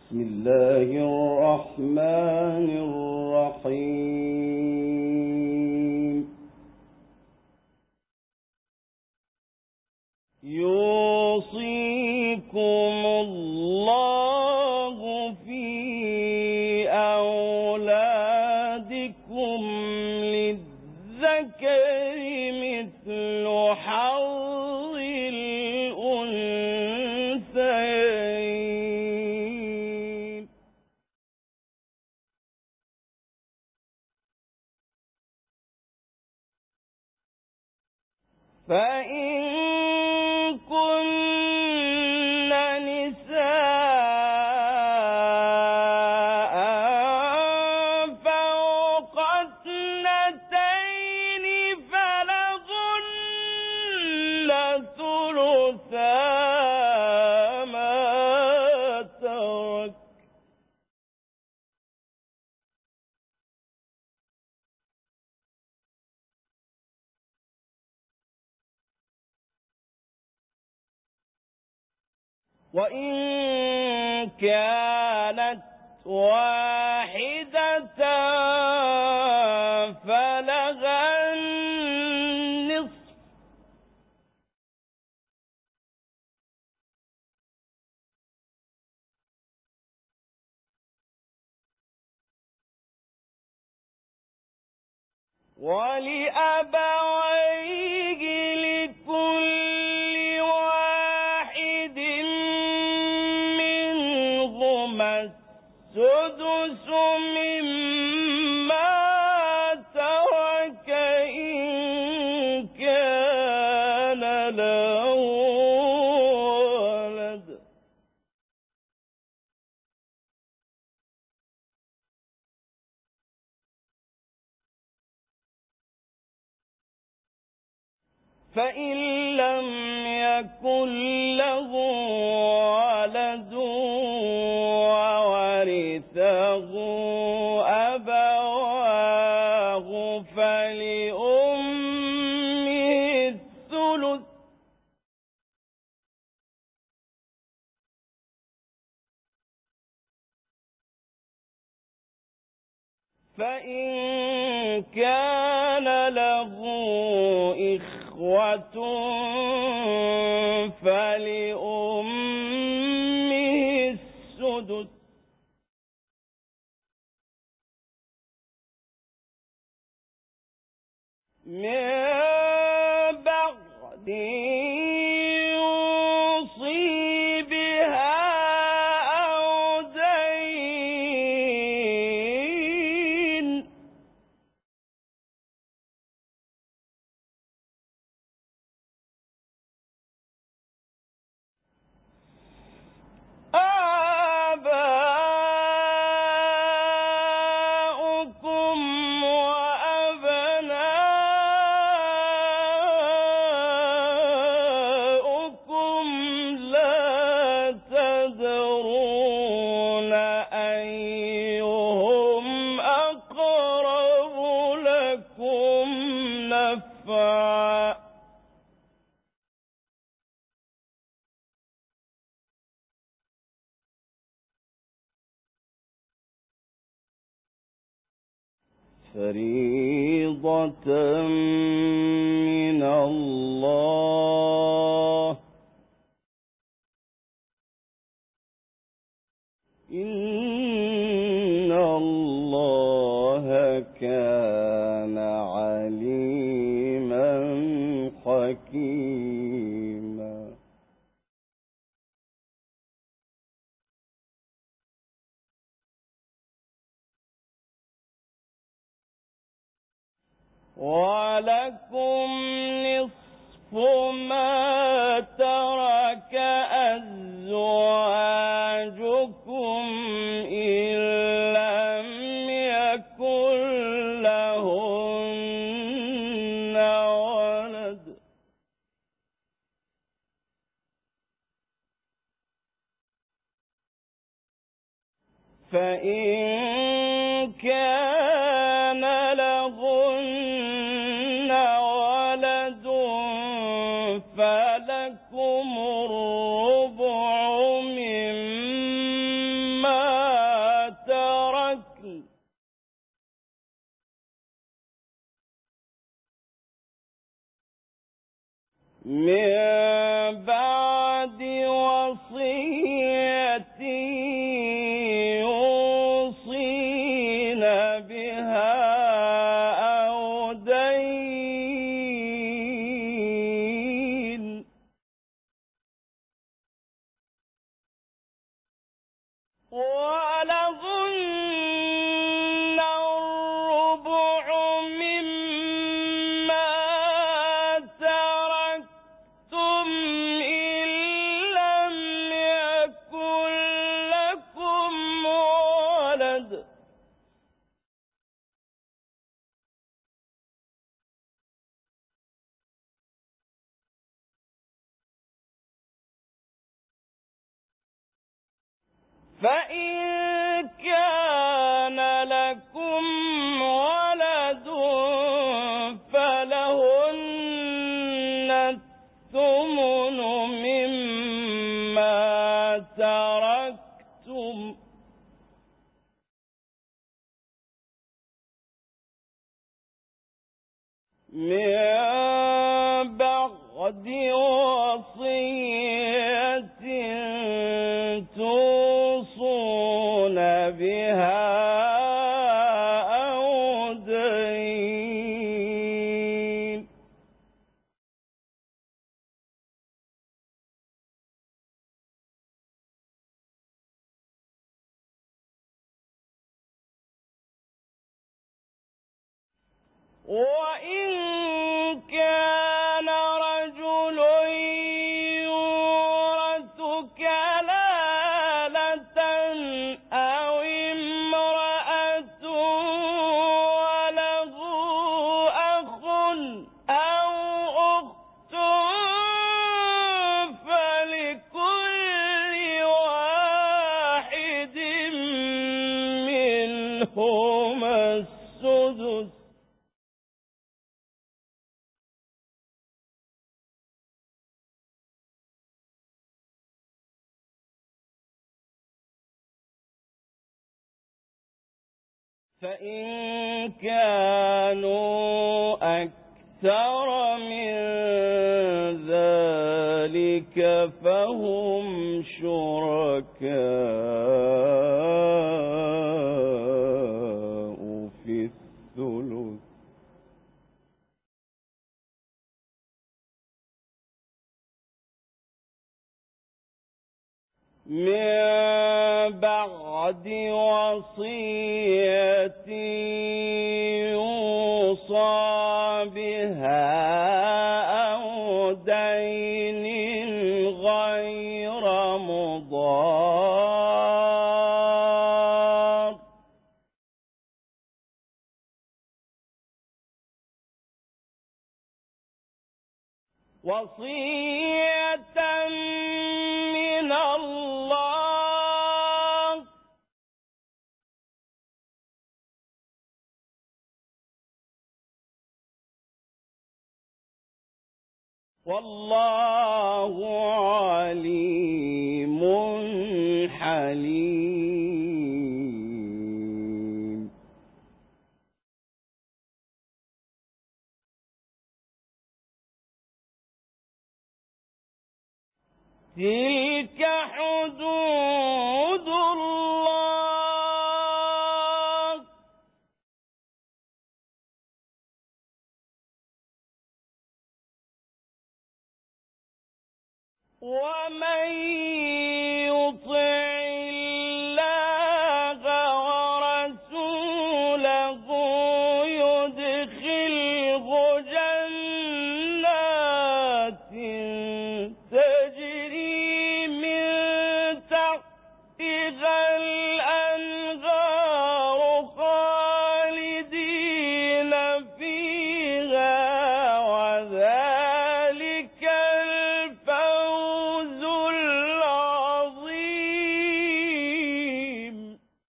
بسم الله الرحمن الرحيم. يوصيكم الله في أولادكم للذكر مثل حظ الأنثيين. فإن كن نساء فوق اثنتين فلهن ثلثا ما ترك، وإن كانت واحدة فلها النصف، ولأبويه لكل واحد منهما السدس مما ترك إن كان له ولد. فإن لم يكن له ولد وورثه أبواه فلأمه الثلث، فإن كان له إخوة فلأمه السدس، من بعد يوصي بها أو دين. آباؤكم وأبناؤكم لا تدرون أيهم أقرب لكم نفعا، فريضة من الله، إن الله كان عليما حكيما. ولكم نصف ما ترك أزواجكم إن لم يكن لهن ولد، فإن كان لهن ولد فلكم الربع مما من بعد وصية يوصين بها أو دين ولهن الربع مما تركتم إن لم يكن لكم ولد فإن كان لكم ولد فلهن الثمن مما تركتم من بعد وصية توصون بها أو دين وإن كان رجل يورث كلالة أو امرأة وله أخ أو أخت فلكل واحد منهما السدس فإن كانوا أكثر من ذلك فهم شركاء في الثلث من بعد وصية يوصى بها أو دين غير مضار وصية من الله والله عليم حليم تلك حدود الله ومن يطع الله ورسوله يدخله جنات تجري من تحتها الأنهار خالدين فيها وذلك الفوز العظيم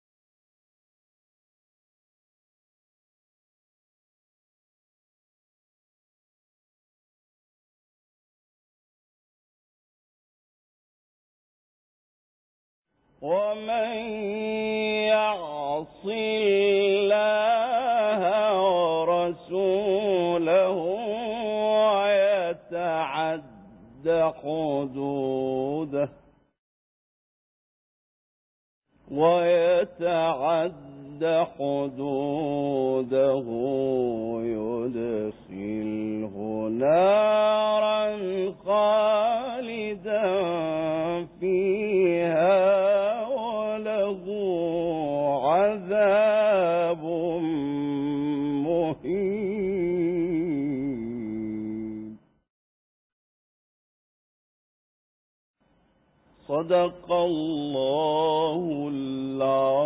ومن يعص الله ورسوله ويتبع ويتعد حدوده يدخله نارا خالدا فيها وله عذاب مهين. صدق الله العظيم.